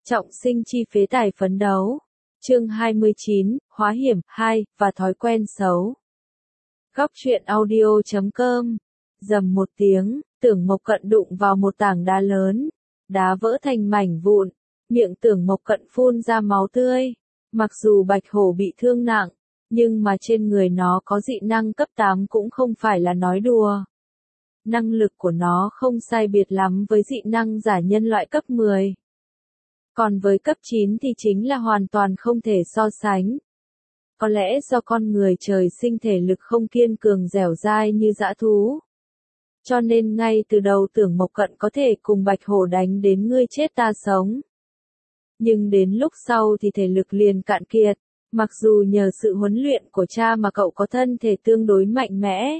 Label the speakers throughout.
Speaker 1: Trọng sinh chi phế tài phấn đấu. Chương 29, Hóa hiểm 2, và thói quen xấu. Góc truyện audio.com. Rầm một tiếng, Tưởng Mộc Cận đụng vào một tảng đá lớn. Đá vỡ thành mảnh vụn, miệng Tưởng Mộc Cận phun ra máu tươi. Mặc dù Bạch Hổ bị thương nặng, nhưng mà trên người nó có dị năng cấp 8 cũng không phải là nói đùa. Năng lực của nó không sai biệt lắm với dị năng giả nhân loại cấp 10. Còn với cấp 9 thì chính là hoàn toàn không thể so sánh. Có lẽ do con người trời sinh thể lực không kiên cường dẻo dai như dã thú. Cho nên ngay từ đầu Tưởng Mộc Cận có thể cùng Bạch Hổ đánh đến ngươi chết ta sống. Nhưng đến lúc sau thì thể lực liền cạn kiệt, mặc dù nhờ sự huấn luyện của cha mà cậu có thân thể tương đối mạnh mẽ.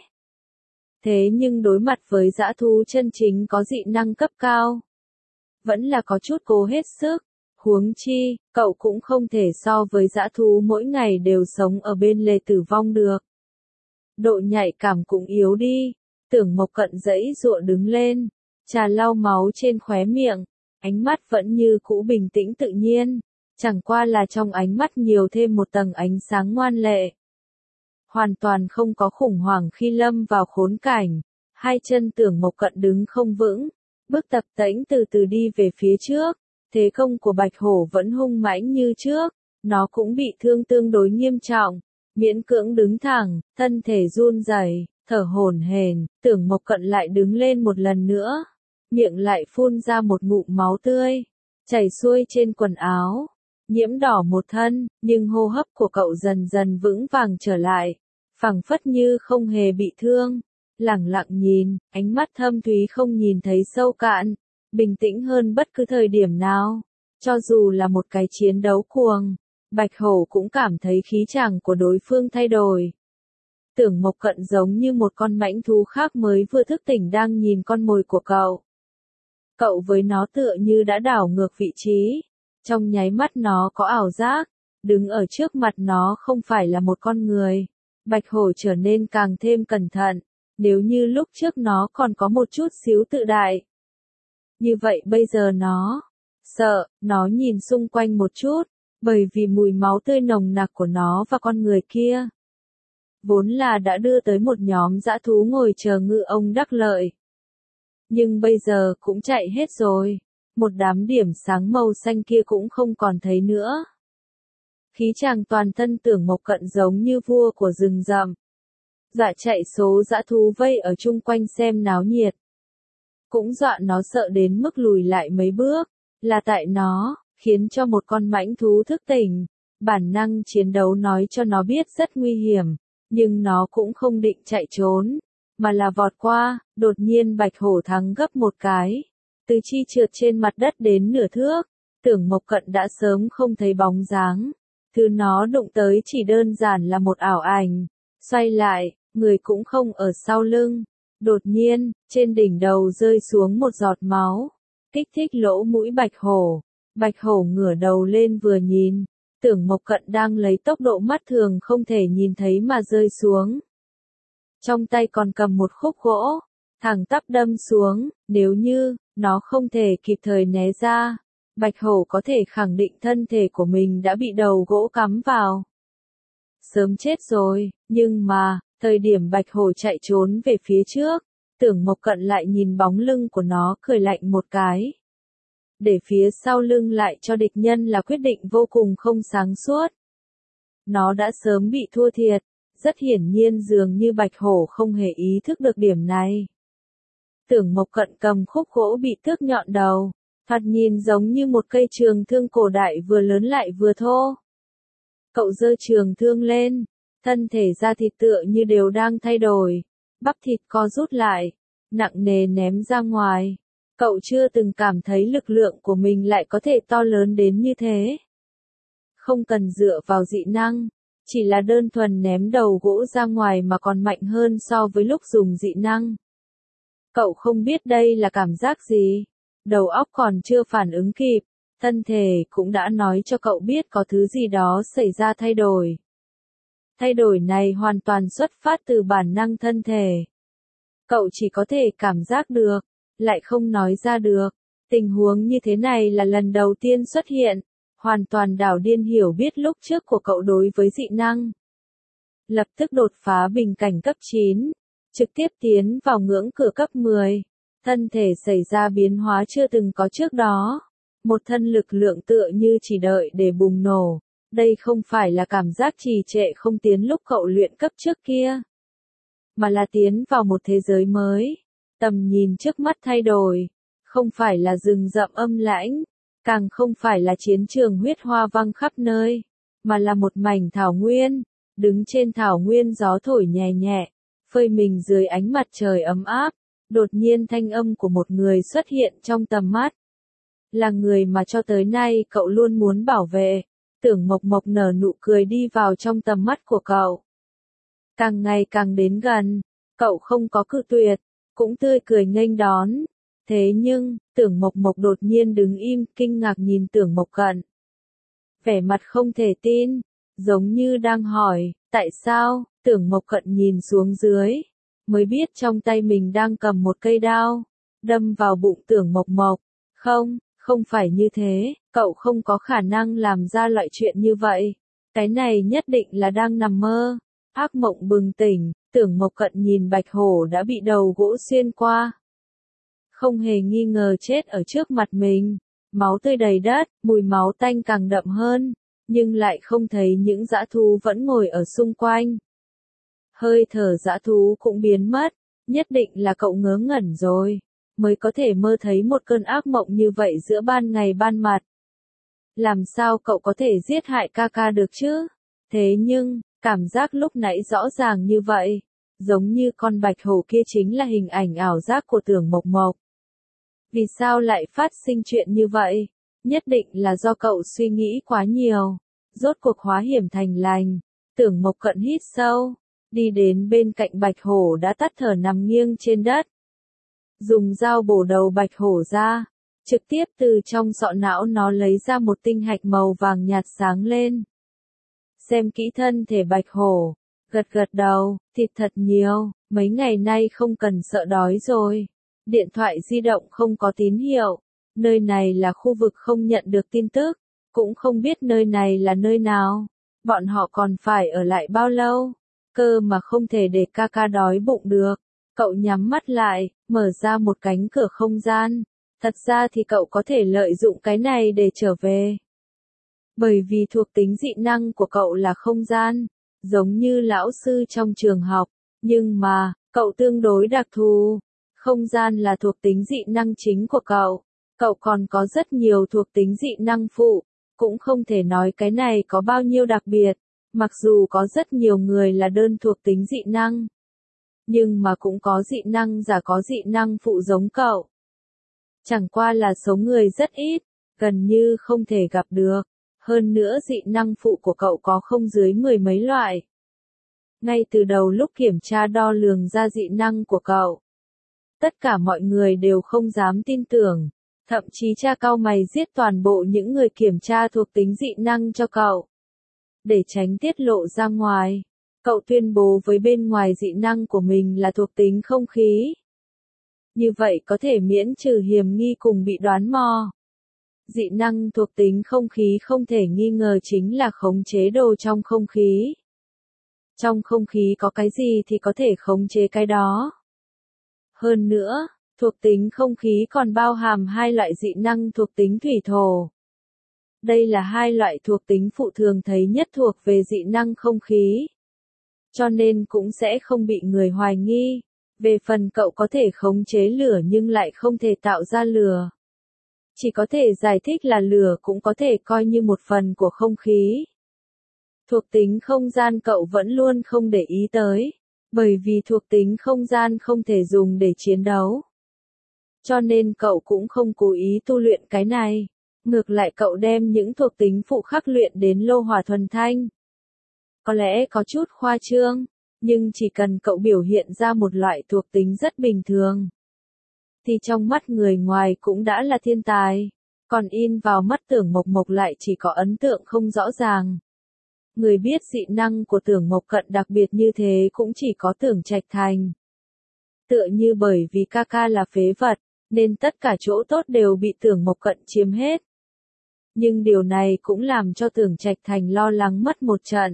Speaker 1: Thế nhưng đối mặt với dã thú chân chính có dị năng cấp cao, vẫn là có chút cố hết sức, huống chi, cậu cũng không thể so với dã thú mỗi ngày đều sống ở bên lề tử vong được. Độ nhạy cảm cũng yếu đi, Tưởng Mộc Cận giãy giụa đứng lên, trà lau máu trên khóe miệng, ánh mắt vẫn như cũ bình tĩnh tự nhiên, chẳng qua là trong ánh mắt nhiều thêm một tầng ánh sáng ngoan lệ. Hoàn toàn không có khủng hoảng khi lâm vào khốn cảnh, hai chân Tưởng Mộc Cận đứng không vững. Bước tập tễnh từ từ đi về phía trước, thế công của Bạch Hổ vẫn hung mãnh như trước, nó cũng bị thương tương đối nghiêm trọng, miễn cưỡng đứng thẳng, thân thể run rẩy, thở hổn hển, Tưởng Mộc Cận lại đứng lên một lần nữa, miệng lại phun ra một ngụm máu tươi, chảy xuôi trên quần áo, nhiễm đỏ một thân, nhưng hô hấp của cậu dần dần vững vàng trở lại, phảng phất như không hề bị thương. Lẳng lặng nhìn, ánh mắt thâm thúy không nhìn thấy sâu cạn, bình tĩnh hơn bất cứ thời điểm nào. Cho dù là một cái chiến đấu cuồng, Bạch Hổ cũng cảm thấy khí chàng của đối phương thay đổi. Tưởng Mộc Cận giống như một con mãnh thú khác mới vừa thức tỉnh đang nhìn con mồi của cậu. Cậu với nó tựa như đã đảo ngược vị trí. Trong nháy mắt nó có ảo giác, đứng ở trước mặt nó không phải là một con người. Bạch Hổ trở nên càng thêm cẩn thận. Nếu như lúc trước nó còn có một chút xíu tự đại. Như vậy bây giờ nó sợ, nó nhìn xung quanh một chút, bởi vì mùi máu tươi nồng nặc của nó và con người kia. Vốn là đã đưa tới một nhóm dã thú ngồi chờ ngư ông đắc lợi. Nhưng bây giờ cũng chạy hết rồi, một đám điểm sáng màu xanh kia cũng không còn thấy nữa. Khí chàng toàn thân Tưởng Mộc Cận giống như vua của rừng rậm. Dọa chạy số dã thú vây ở chung quanh xem náo nhiệt. Cũng dọa nó sợ đến mức lùi lại mấy bước, là tại nó, khiến cho một con mãnh thú thức tỉnh. Bản năng chiến đấu nói cho nó biết rất nguy hiểm, nhưng nó cũng không định chạy trốn, mà là vọt qua, đột nhiên Bạch Hổ thắng gấp một cái. Từ chi trượt trên mặt đất đến nửa thước, Tưởng Mộc Cận đã sớm không thấy bóng dáng. Thứ nó đụng tới chỉ đơn giản là một ảo ảnh. Xoay lại, người cũng không ở sau lưng. Đột nhiên, trên đỉnh đầu rơi xuống một giọt máu, kích thích lỗ mũi Bạch Hổ. Bạch Hổ ngửa đầu lên vừa nhìn, Tưởng Mộc Cận đang lấy tốc độ mắt thường không thể nhìn thấy mà rơi xuống. Trong tay còn cầm một khúc gỗ, thẳng tắp đâm xuống, nếu như nó không thể kịp thời né ra, Bạch Hổ có thể khẳng định thân thể của mình đã bị đầu gỗ cắm vào. Sớm chết rồi, nhưng mà, thời điểm Bạch Hổ chạy trốn về phía trước, Tưởng Mộc Cận lại nhìn bóng lưng của nó cười lạnh một cái. Để phía sau lưng lại cho địch nhân là quyết định vô cùng không sáng suốt. Nó đã sớm bị thua thiệt, rất hiển nhiên dường như Bạch Hổ không hề ý thức được điểm này. Tưởng Mộc Cận cầm khúc gỗ bị tước nhọn đầu, thoạt nhìn giống như một cây trường thương cổ đại vừa lớn lại vừa thô. Cậu giơ trường thương lên, thân thể da thịt tựa như đều đang thay đổi, bắp thịt co rút lại, nặng nề ném ra ngoài. Cậu chưa từng cảm thấy lực lượng của mình lại có thể to lớn đến như thế. Không cần dựa vào dị năng, chỉ là đơn thuần ném đầu gỗ ra ngoài mà còn mạnh hơn so với lúc dùng dị năng. Cậu không biết đây là cảm giác gì, đầu óc còn chưa phản ứng kịp, thân thể cũng đã nói cho cậu biết có thứ gì đó xảy ra thay đổi. Thay đổi này hoàn toàn xuất phát từ bản năng thân thể. Cậu chỉ có thể cảm giác được, lại không nói ra được. Tình huống như thế này là lần đầu tiên xuất hiện, hoàn toàn đảo điên hiểu biết lúc trước của cậu đối với dị năng. Lập tức đột phá bình cảnh cấp 9, trực tiếp tiến vào ngưỡng cửa cấp 10, thân thể xảy ra biến hóa chưa từng có trước đó. Một thân lực lượng tựa như chỉ đợi để bùng nổ, đây không phải là cảm giác trì trệ không tiến lúc cậu luyện cấp trước kia, mà là tiến vào một thế giới mới, tầm nhìn trước mắt thay đổi, không phải là rừng rậm âm lãnh, càng không phải là chiến trường huyết hoa văng khắp nơi, mà là một mảnh thảo nguyên, đứng trên thảo nguyên gió thổi nhẹ nhẹ, phơi mình dưới ánh mặt trời ấm áp, đột nhiên thanh âm của một người xuất hiện trong tầm mắt. Là người mà cho tới nay cậu luôn muốn bảo vệ. Tưởng Mộc Mộc nở nụ cười đi vào trong tầm mắt của cậu. Càng ngày càng đến gần, cậu không có cự tuyệt, cũng tươi cười nghênh đón. Thế nhưng, Tưởng Mộc Mộc đột nhiên đứng im, kinh ngạc nhìn Tưởng Mộc Cận. Vẻ mặt không thể tin, giống như đang hỏi, tại sao? Tưởng Mộc Cận nhìn xuống dưới, mới biết trong tay mình đang cầm một cây đao, đâm vào bụng Tưởng Mộc Mộc. Không phải như thế, cậu không có khả năng làm ra loại chuyện như vậy. Cái này nhất định là đang nằm mơ. Ác mộng bừng tỉnh, Tưởng Mộc Cận nhìn Bạch Hổ đã bị đầu gỗ xuyên qua. Không hề nghi ngờ chết ở trước mặt mình. Máu tươi đầy đất, mùi máu tanh càng đậm hơn, nhưng lại không thấy những dã thú vẫn ngồi ở xung quanh. Hơi thở dã thú cũng biến mất, nhất định là cậu ngớ ngẩn rồi, mới có thể mơ thấy một cơn ác mộng như vậy giữa ban ngày ban mặt. Làm sao cậu có thể giết hại ca ca được chứ? Thế nhưng, cảm giác lúc nãy rõ ràng như vậy, giống như con bạch hổ kia chính là hình ảnh ảo giác của Tưởng Mộc Mộc. Vì sao lại phát sinh chuyện như vậy? Nhất định là do cậu suy nghĩ quá nhiều. Rốt cuộc hóa hiểm thành lành. Tưởng Mộc Cận hít sâu, đi đến bên cạnh bạch hổ đã tắt thở nằm nghiêng trên đất. Dùng dao bổ đầu bạch hổ ra, trực tiếp từ trong sọ não nó lấy ra một tinh hạch màu vàng nhạt sáng lên. Xem kỹ thân thể bạch hổ, gật gật đầu, thịt thật nhiều, mấy ngày nay không cần sợ đói rồi. Điện thoại di động không có tín hiệu, nơi này là khu vực không nhận được tin tức, cũng không biết nơi này là nơi nào, bọn họ còn phải ở lại bao lâu, cơ mà không thể để ca ca đói bụng được. Cậu nhắm mắt lại, mở ra một cánh cửa không gian, thật ra thì cậu có thể lợi dụng cái này để trở về. Bởi vì thuộc tính dị năng của cậu là không gian, giống như lão sư trong trường học, nhưng mà, cậu tương đối đặc thù. Không gian là thuộc tính dị năng chính của cậu. Cậu còn có rất nhiều thuộc tính dị năng phụ, cũng không thể nói cái này có bao nhiêu đặc biệt, mặc dù có rất nhiều người là đơn thuộc tính dị năng. Nhưng mà cũng có dị năng giả có dị năng phụ giống cậu. Chẳng qua là số người rất ít, gần như không thể gặp được. Hơn nữa dị năng phụ của cậu có không dưới 10 mấy loại. Ngay từ đầu lúc kiểm tra đo lường ra dị năng của cậu, tất cả mọi người đều không dám tin tưởng, thậm chí cha cau mày giết toàn bộ những người kiểm tra thuộc tính dị năng cho cậu. Để tránh tiết lộ ra ngoài, cậu tuyên bố với bên ngoài dị năng của mình là thuộc tính không khí. Như vậy có thể miễn trừ hiểm nghi cùng bị đoán mò. Dị năng thuộc tính không khí không thể nghi ngờ chính là khống chế đồ trong không khí. Trong không khí có cái gì thì có thể khống chế cái đó. Hơn nữa, thuộc tính không khí còn bao hàm hai loại dị năng thuộc tính thủy thổ. Đây là hai loại thuộc tính phụ thường thấy nhất thuộc về dị năng không khí. Cho nên cũng sẽ không bị người hoài nghi. Về phần cậu có thể khống chế lửa nhưng lại không thể tạo ra lửa. Chỉ có thể giải thích là lửa cũng có thể coi như một phần của không khí. Thuộc tính không gian cậu vẫn luôn không để ý tới, bởi vì thuộc tính không gian không thể dùng để chiến đấu. Cho nên cậu cũng không cố ý tu luyện cái này. Ngược lại cậu đem những thuộc tính phụ khắc luyện đến lô hỏa thuần thanh. Có lẽ có chút khoa trương, nhưng chỉ cần cậu biểu hiện ra một loại thuộc tính rất bình thường, thì trong mắt người ngoài cũng đã là thiên tài. Còn in vào mắt Tưởng Mộc Mộc lại chỉ có ấn tượng không rõ ràng. Người biết dị năng của Tưởng Mộc Cận đặc biệt như thế cũng chỉ có Tưởng Trạch Thành. Tựa như bởi vì ca ca là phế vật, nên tất cả chỗ tốt đều bị Tưởng Mộc Cận chiếm hết. Nhưng điều này cũng làm cho Tưởng Trạch Thành lo lắng mất một trận.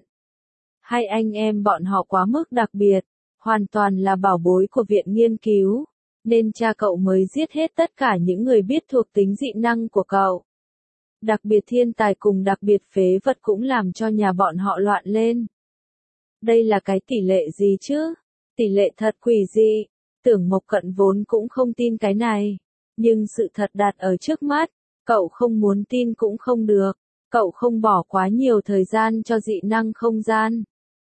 Speaker 1: Hai anh em bọn họ quá mức đặc biệt, hoàn toàn là bảo bối của viện nghiên cứu, nên cha cậu mới giết hết tất cả những người biết thuộc tính dị năng của cậu. Đặc biệt thiên tài cùng đặc biệt phế vật cũng làm cho nhà bọn họ loạn lên. Đây là cái tỷ lệ gì chứ? Tỷ lệ thật quỷ dị. Tưởng Mộc Cận vốn cũng không tin cái này. Nhưng sự thật đặt ở trước mắt, cậu không muốn tin cũng không được. Cậu không bỏ quá nhiều thời gian cho dị năng không gian.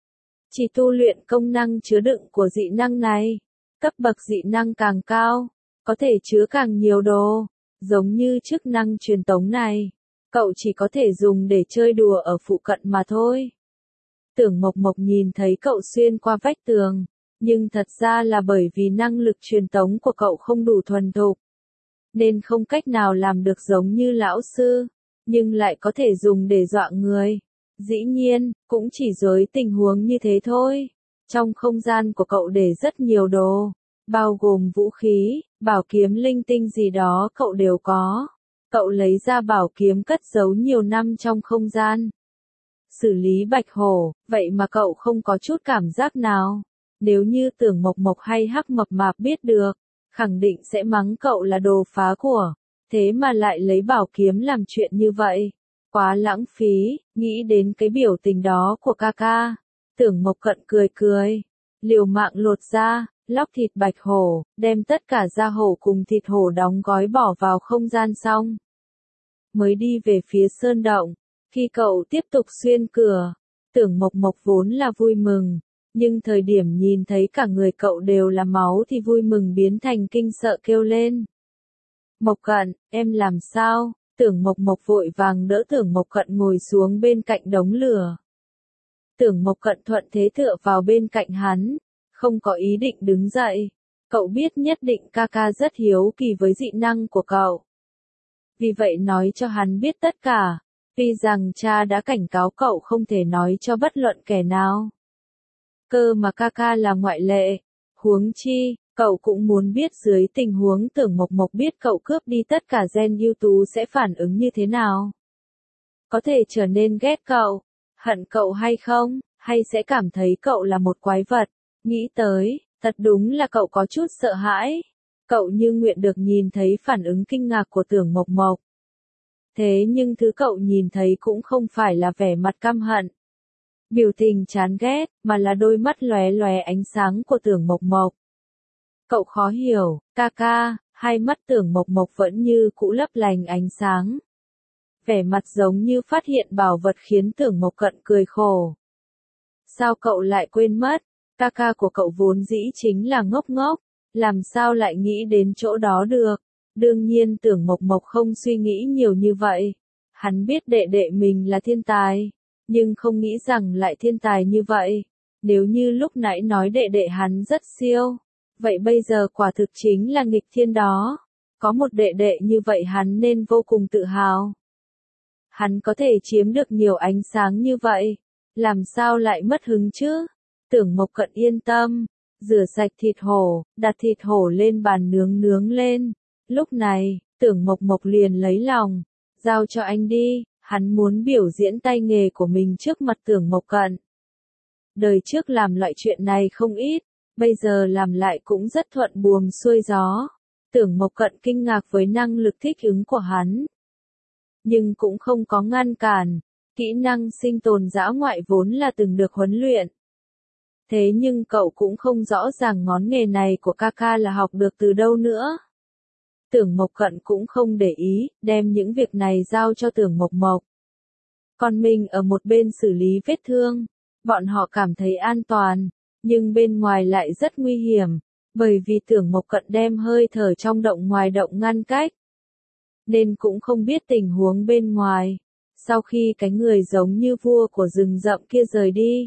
Speaker 1: Chỉ tu luyện công năng chứa đựng của dị năng này. Cấp bậc dị năng càng cao, có thể chứa càng nhiều đồ. Giống như chức năng truyền tống này, cậu chỉ có thể dùng để chơi đùa ở phụ cận mà thôi. Tưởng Mộc Mộc nhìn thấy cậu xuyên qua vách tường, nhưng thật ra là bởi vì năng lực truyền tống của cậu không đủ thuần thục, nên không cách nào làm được giống như lão sư, nhưng lại có thể dùng để dọa người. Dĩ nhiên, cũng chỉ dưới tình huống như thế thôi. Trong không gian của cậu để rất nhiều đồ, bao gồm vũ khí, bảo kiếm linh tinh gì đó cậu đều có. Cậu lấy ra bảo kiếm cất giấu nhiều năm trong không gian. Xử lý bạch hổ, vậy mà cậu không có chút cảm giác nào. Nếu như Tưởng Mộc Mộc hay Hắc Mập Mạp biết được, khẳng định sẽ mắng cậu là đồ phá của. Thế mà lại lấy bảo kiếm làm chuyện như vậy. Quá lãng phí, nghĩ đến cái biểu tình đó của ca ca. Tưởng Mộc Cận cười cười, liều mạng lột ra, lóc thịt bạch hổ, đem tất cả da hổ cùng thịt hổ đóng gói bỏ vào không gian xong. Mới đi về phía sơn động, khi cậu tiếp tục xuyên cửa, Tưởng Mộc Mộc vốn là vui mừng, nhưng thời điểm nhìn thấy cả người cậu đều là máu thì vui mừng biến thành kinh sợ kêu lên. Mộc Cận, em làm sao? Tưởng Mộc Mộc vội vàng đỡ Tưởng Mộc Cận ngồi xuống bên cạnh đống lửa. Tưởng Mộc Cận thuận thế tựa vào bên cạnh hắn, không có ý định đứng dậy. Cậu biết nhất định ca ca rất hiếu kỳ với dị năng của cậu. Vì vậy nói cho hắn biết tất cả, tuy rằng cha đã cảnh cáo cậu không thể nói cho bất luận kẻ nào. Cơ mà ca ca là ngoại lệ, huống chi, cậu cũng muốn biết dưới tình huống Tưởng Mộc Mộc biết cậu cướp đi tất cả gen ưu tú sẽ phản ứng như thế nào. Có thể trở nên ghét cậu, hận cậu hay không, hay sẽ cảm thấy cậu là một quái vật. Nghĩ tới, thật đúng là cậu có chút sợ hãi. Cậu như nguyện được nhìn thấy phản ứng kinh ngạc của Tưởng Mộc Mộc. Thế nhưng thứ cậu nhìn thấy cũng không phải là vẻ mặt căm hận, biểu tình chán ghét, mà là đôi mắt lóe lóe ánh sáng của Tưởng Mộc Mộc. Cậu khó hiểu, ca ca, hai mắt Tưởng Mộc Mộc vẫn như cũ lấp lánh ánh sáng. Vẻ mặt giống như phát hiện bảo vật khiến Tưởng Mộc Cận cười khổ. Sao cậu lại quên mất, ca ca của cậu vốn dĩ chính là ngốc ngốc, làm sao lại nghĩ đến chỗ đó được. Đương nhiên Tưởng Mộc Mộc không suy nghĩ nhiều như vậy. Hắn biết đệ đệ mình là thiên tài, nhưng không nghĩ rằng lại thiên tài như vậy. Nếu như lúc nãy nói đệ đệ hắn rất siêu, vậy bây giờ quả thực chính là nghịch thiên đó. Có một đệ đệ như vậy hắn nên vô cùng tự hào. Hắn có thể chiếm được nhiều ánh sáng như vậy, làm sao lại mất hứng chứ? Tưởng Mộc Cận yên tâm, rửa sạch thịt hổ, đặt thịt hổ lên bàn nướng nướng lên. Lúc này, Tưởng Mộc Mộc liền lấy lòng, giao cho anh đi, hắn muốn biểu diễn tay nghề của mình trước mặt Tưởng Mộc Cận. Đời trước làm loại chuyện này không ít, bây giờ làm lại cũng rất thuận buồm xuôi gió. Tưởng Mộc Cận kinh ngạc với năng lực thích ứng của hắn, nhưng cũng không có ngăn cản. Kỹ năng sinh tồn dã ngoại vốn là từng được huấn luyện. Thế nhưng cậu cũng không rõ ràng ngón nghề này của ca ca là học được từ đâu nữa. Tưởng Mộc Cận cũng không để ý, đem những việc này giao cho Tưởng Mộc Mộc. Còn mình ở một bên xử lý vết thương. Bọn họ cảm thấy an toàn, nhưng bên ngoài lại rất nguy hiểm, bởi vì Tưởng Mộc Cận đem hơi thở trong động ngoài động ngăn cách, nên cũng không biết tình huống bên ngoài. Sau khi cái người giống như vua của rừng rậm kia rời đi,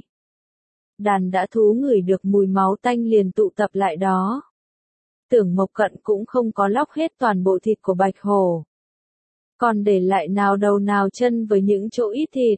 Speaker 1: đàn dã thú ngửi được mùi máu tanh liền tụ tập lại đó. Tưởng Mộc Cận cũng không có lóc hết toàn bộ thịt của bạch hổ, còn để lại nào đầu nào chân với những chỗ ít thịt.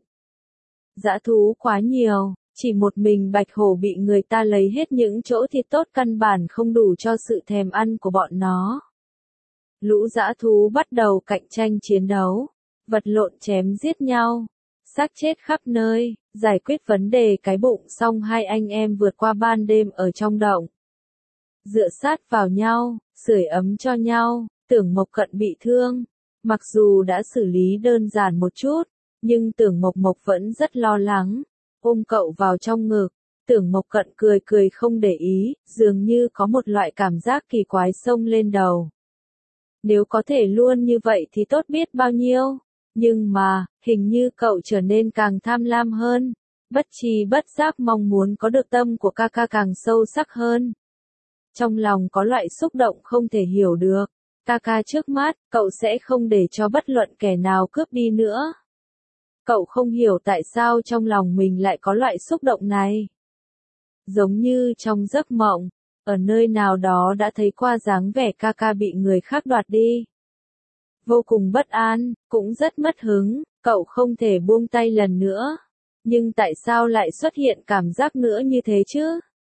Speaker 1: Dã thú quá nhiều, chỉ một mình bạch hổ bị người ta lấy hết những chỗ thịt tốt căn bản không đủ cho sự thèm ăn của bọn nó. Lũ dã thú bắt đầu cạnh tranh chiến đấu, vật lộn chém giết nhau, xác chết khắp nơi, giải quyết vấn đề cái bụng xong hai anh em vượt qua ban đêm ở trong động. Dựa sát vào nhau, sưởi ấm cho nhau, Tưởng Mộc Cận bị thương. Mặc dù đã xử lý đơn giản một chút, nhưng Tưởng Mộc Mộc vẫn rất lo lắng, ôm cậu vào trong ngực. Tưởng Mộc Cận cười cười không để ý, dường như có một loại cảm giác kỳ quái xông lên đầu. Nếu có thể luôn như vậy thì tốt biết bao nhiêu, nhưng mà, hình như cậu trở nên càng tham lam hơn, bất tri bất giác mong muốn có được tâm của ca ca càng sâu sắc hơn. Trong lòng có loại xúc động không thể hiểu được, ca ca trước mắt, cậu sẽ không để cho bất luận kẻ nào cướp đi nữa. Cậu không hiểu tại sao trong lòng mình lại có loại xúc động này. Giống như trong giấc mộng, ở nơi nào đó đã thấy qua dáng vẻ ca ca bị người khác đoạt đi. Vô cùng bất an, cũng rất mất hứng, cậu không thể buông tay lần nữa. Nhưng tại sao lại xuất hiện cảm giác nữa như thế chứ?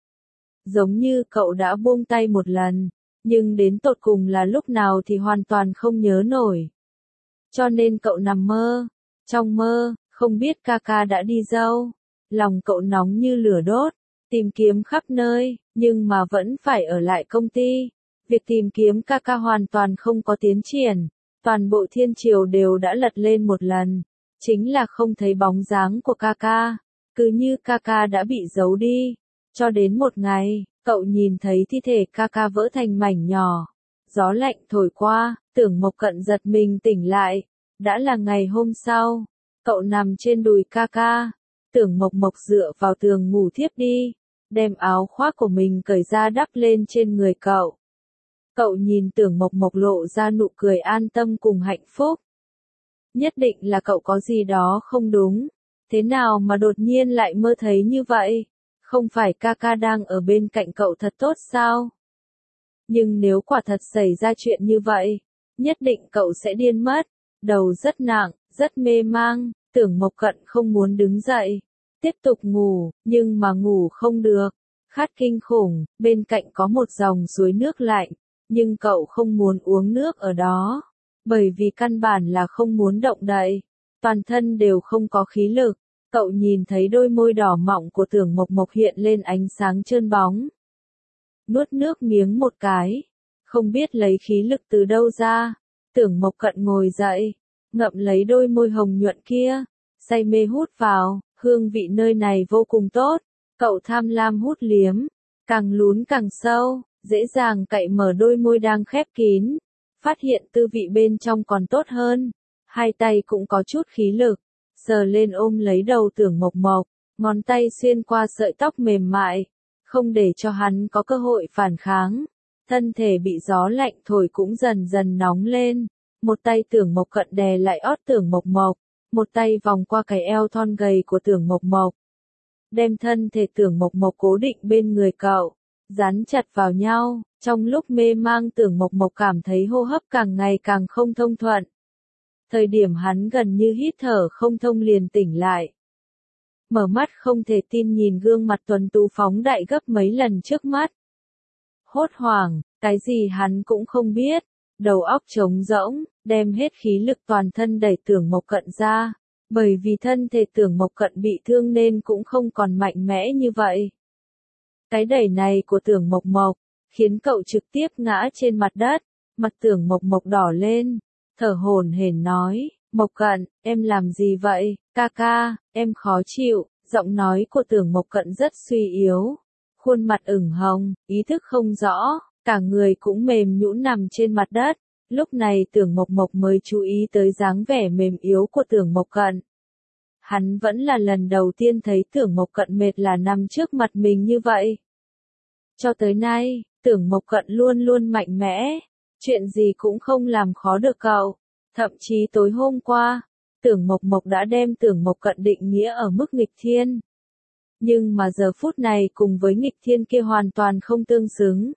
Speaker 1: Giống như cậu đã buông tay một lần, nhưng đến tột cùng là lúc nào thì hoàn toàn không nhớ nổi. Cho nên cậu nằm mơ, trong mơ, không biết ca ca đã đi đâu. Lòng cậu nóng như lửa đốt, tìm kiếm khắp nơi, nhưng mà vẫn phải ở lại công ty. Việc tìm kiếm ca ca hoàn toàn không có tiến triển, toàn bộ thiên triều đều đã lật lên một lần, chính là không thấy bóng dáng của ca ca, cứ như ca ca đã bị giấu đi. Cho đến một ngày, cậu nhìn thấy thi thể ca ca vỡ thành mảnh nhỏ, gió lạnh thổi qua, Tưởng Mộc Cận giật mình tỉnh lại, đã là ngày hôm sau, cậu nằm trên đùi ca ca, Tưởng Mộc Mộc dựa vào tường ngủ thiếp đi, đem áo khoác của mình cởi ra đắp lên trên người cậu. Cậu nhìn Tưởng Mộc Mộc lộ ra nụ cười an tâm cùng hạnh phúc. Nhất định là cậu có gì đó không đúng, thế nào mà đột nhiên lại mơ thấy như vậy? Không phải ca ca đang ở bên cạnh cậu thật tốt sao? Nhưng nếu quả thật xảy ra chuyện như vậy, nhất định cậu sẽ điên mất, đầu rất nặng, rất mê mang, Tưởng Mộc Cận không muốn đứng dậy, tiếp tục ngủ, nhưng mà ngủ không được, khát kinh khủng, bên cạnh có một dòng suối nước lạnh, nhưng cậu không muốn uống nước ở đó, bởi vì căn bản là không muốn động đậy, toàn thân đều không có khí lực. Cậu nhìn thấy đôi môi đỏ mọng của Tưởng Mộc Mộc hiện lên ánh sáng trơn bóng. Nuốt nước miếng một cái, không biết lấy khí lực từ đâu ra, Tưởng Mộc Cận ngồi dậy, ngậm lấy đôi môi hồng nhuận kia, say mê hút vào, hương vị nơi này vô cùng tốt, cậu tham lam hút liếm, càng lún càng sâu, dễ dàng cậy mở đôi môi đang khép kín, phát hiện tư vị bên trong còn tốt hơn, hai tay cũng có chút khí lực. Sờ lên ôm lấy đầu Tưởng Mộc Mộc, ngón tay xuyên qua sợi tóc mềm mại, không để cho hắn có cơ hội phản kháng. Thân thể bị gió lạnh thổi cũng dần dần nóng lên, một tay Tưởng Mộc Cận đè lại ót Tưởng Mộc Mộc, một tay vòng qua cái eo thon gầy của Tưởng Mộc Mộc. Đem thân thể Tưởng Mộc Mộc cố định bên người cậu, dán chặt vào nhau, trong lúc mê mang Tưởng Mộc Mộc cảm thấy hô hấp càng ngày càng không thông thuận. Thời điểm hắn gần như hít thở không thông liền tỉnh lại. Mở mắt không thể tin nhìn gương mặt tuấn tú phóng đại gấp mấy lần trước mắt. Hốt hoảng, cái gì hắn cũng không biết, đầu óc trống rỗng, đem hết khí lực toàn thân đẩy Tưởng Mộc Cận ra, bởi vì thân thể Tưởng Mộc Cận bị thương nên cũng không còn mạnh mẽ như vậy. Cái đẩy này của Tưởng Mộc Mộc, khiến cậu trực tiếp ngã trên mặt đất, mặt Tưởng Mộc Mộc đỏ lên. Thở hổn hển nói, Mộc Cận, em làm gì vậy, ca ca, em khó chịu, giọng nói của Tưởng Mộc Cận rất suy yếu, khuôn mặt ửng hồng, ý thức không rõ, cả người cũng mềm nhũn nằm trên mặt đất, lúc này Tưởng Mộc Mộc mới chú ý tới dáng vẻ mềm yếu của Tưởng Mộc Cận. Hắn vẫn là lần đầu tiên thấy Tưởng Mộc Cận mệt là nằm trước mặt mình như vậy. Cho tới nay, Tưởng Mộc Cận luôn luôn mạnh mẽ. Chuyện gì cũng không làm khó được cậu. Thậm chí tối hôm qua, Tưởng Mộc Mộc đã đem Tưởng Mộc Cận định nghĩa ở mức nghịch thiên. Nhưng mà giờ phút này cùng với nghịch thiên kia hoàn toàn không tương xứng.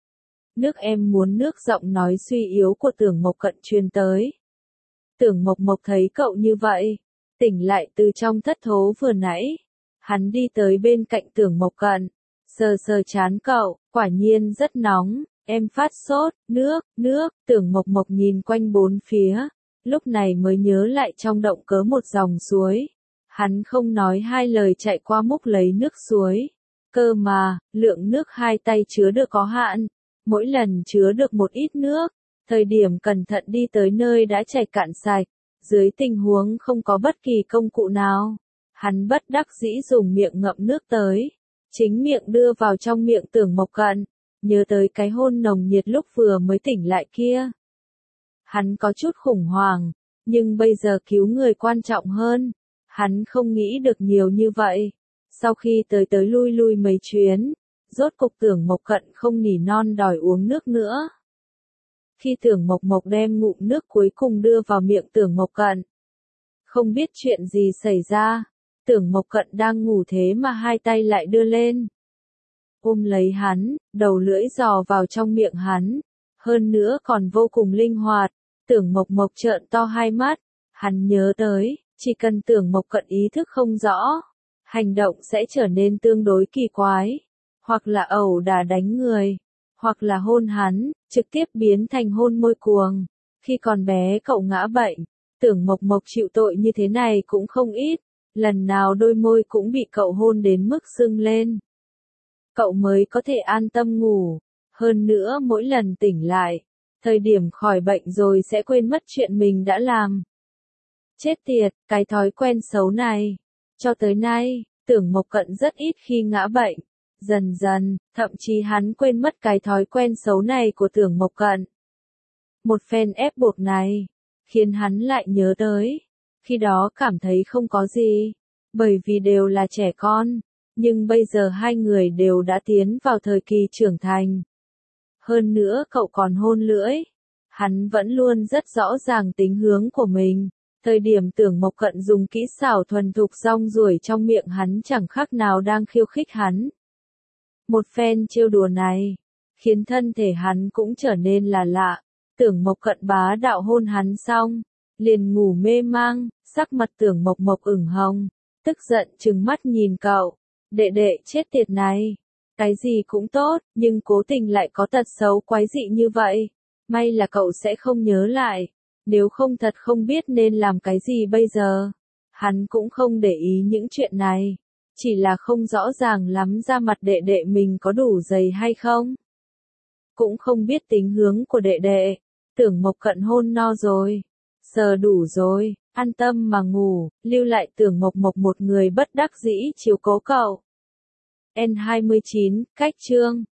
Speaker 1: Nước em muốn nước giọng nói suy yếu của Tưởng Mộc Cận truyền tới. Tưởng Mộc Mộc thấy cậu như vậy, tỉnh lại từ trong thất thố vừa nãy. Hắn đi tới bên cạnh Tưởng Mộc Cận, sờ sờ trán cậu, quả nhiên rất nóng, Em phát sốt, nước, Tưởng Mộc Mộc nhìn quanh bốn phía, lúc này mới nhớ lại trong động cớ một dòng suối. Hắn không nói hai lời chạy qua múc lấy nước suối. Cơ mà, lượng nước hai tay chứa được có hạn, mỗi lần chứa được một ít nước, thời điểm cẩn thận đi tới nơi đã chảy cạn sạch, dưới tình huống không có bất kỳ công cụ nào. Hắn bất đắc dĩ dùng miệng ngậm nước tới, chính miệng đưa vào trong miệng Tưởng Mộc Cận, nhớ tới cái hôn nồng nhiệt lúc vừa mới tỉnh lại kia. Hắn có chút khủng hoảng, nhưng bây giờ cứu người quan trọng hơn, hắn không nghĩ được nhiều như vậy. Sau khi tới lui lui mấy chuyến, rốt cục Tưởng Mộc Cận không nỉ non đòi uống nước nữa. Khi Tưởng Mộc Mộc đem ngụm nước cuối cùng đưa vào miệng Tưởng Mộc Cận, không biết chuyện gì xảy ra, Tưởng Mộc Cận đang ngủ thế mà hai tay lại đưa lên, ôm lấy hắn, đầu lưỡi dò vào trong miệng hắn, hơn nữa còn vô cùng linh hoạt. Tưởng Mộc Mộc trợn to hai mắt, hắn nhớ tới, chỉ cần Tưởng Mộc Cận ý thức không rõ, hành động sẽ trở nên tương đối kỳ quái, hoặc là ẩu đả đánh người, hoặc là hôn hắn, trực tiếp biến thành hôn môi cuồng. Khi còn bé cậu ngã bệnh, Tưởng Mộc Mộc chịu tội như thế này cũng không ít, lần nào đôi môi cũng bị cậu hôn đến mức sưng lên. Cậu mới có thể an tâm ngủ, hơn nữa mỗi lần tỉnh lại, thời điểm khỏi bệnh rồi sẽ quên mất chuyện mình đã làm. Chết tiệt, cái thói quen xấu này. Cho tới nay, Tưởng Mộc Cận rất ít khi ngã bệnh. Dần dần, thậm chí hắn quên mất cái thói quen xấu này của Tưởng Mộc Cận. Một phen ép buộc này, khiến hắn lại nhớ tới. Khi đó cảm thấy không có gì, bởi vì đều là trẻ con. Nhưng bây giờ hai người đều đã tiến vào thời kỳ trưởng thành. Hơn nữa cậu còn hôn lưỡi. Hắn vẫn luôn rất rõ ràng tính hướng của mình. Thời điểm Tưởng Mộc Cận dùng kỹ xảo thuần thục rong ruổi trong miệng hắn chẳng khác nào đang khiêu khích hắn. Một phen trêu đùa này, khiến thân thể hắn cũng trở nên là lạ. Tưởng Mộc Cận bá đạo hôn hắn xong, liền ngủ mê mang, sắc mặt Tưởng Mộc Mộc ửng hồng, tức giận trừng mắt nhìn cậu. Đệ đệ chết tiệt này, cái gì cũng tốt, nhưng cố tình lại có tật xấu quái dị như vậy. May là cậu sẽ không nhớ lại, nếu không thật không biết nên làm cái gì bây giờ. Hắn cũng không để ý những chuyện này, chỉ là không rõ ràng lắm ra mặt đệ đệ mình có đủ dày hay không. Cũng không biết tính hướng của đệ đệ, Tưởng Mộc Cận hôn no rồi, sờ đủ rồi, an tâm mà ngủ, lưu lại Tưởng Mộc Mộc một người bất đắc dĩ chiếu cố cậu. N29, cách chương